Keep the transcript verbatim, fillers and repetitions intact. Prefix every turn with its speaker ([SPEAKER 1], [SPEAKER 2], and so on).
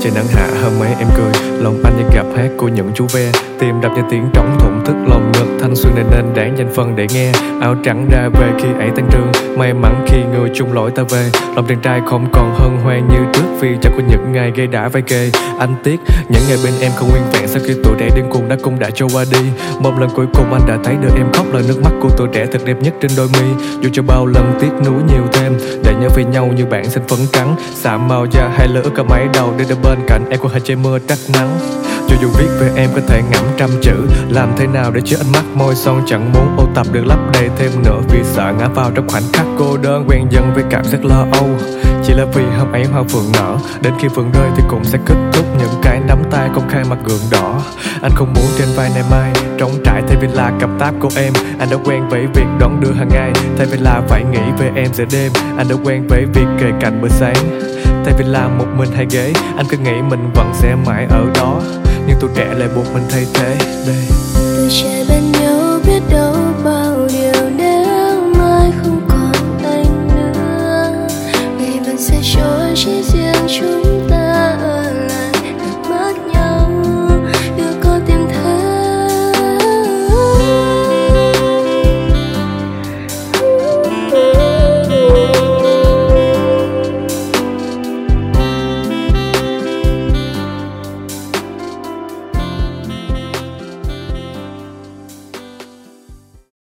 [SPEAKER 1] trời nắng hạ hơn mấy em cười. Lòng anh như gặp hát của những chú ve, tim đập như tiếng trống thổn thức lòng ngực. Thanh xuân này nên đáng dành phần để nghe. Áo trắng ra về khi ấy tan trường, may mắn khi người chung lối ta về. Lòng chàng trai không còn hân hoan như trước, vì chẳng có những ngày gây đã vai kề. Anh tiếc những ngày bên em không nguyên vẹn, sau khi tuổi trẻ điên cuồng đã cũng đã trôi qua đi. Một lần cuối cùng anh đã thấy được em khóc, lời nước mắt của tuổi trẻ thật đẹp nhất trên đôi mi. Dù cho bao lần tiếc nuối nhiều thêm, để nhớ về nhau như bạn xanh phấn trắng. Xạ màu da hai lửa cả mấy đầu, để ở bên cạnh em có thể che mưa trách nắng. Cho dù viết về em có thể ngẫm trăm chữ, làm thế nào để chứa ánh mắt môi son chẳng muốn ô tập được lấp đầy thêm nữa, vì sợ ngã vào trong khoảnh khắc cô đơn. Quen dần với cảm giác lo âu, chỉ là vì hôm ấy hoa phượng nở, đến khi phượng rơi thì cũng sẽ kết thúc. Những cái nắm tay công khai mặt gượng đỏ, anh không muốn trên vai nay mai trống trải thay vì là cặp táp của em. Anh đã quen với việc đón đưa hàng ngày, thay vì là phải nghĩ về em giữa đêm. Anh đã quen với việc kề cạnh bữa sáng, thay vì là một mình hai ghế. Anh cứ nghĩ mình vẫn sẽ mãi ở đó, nhưng tuổi trẻ lại buộc mình thay thế đây.
[SPEAKER 2] Tuổi trẻ bên nhau biết đâu bao điều, nếu mai không còn anh nữa, ngày vẫn sẽ trôi chỉ riêng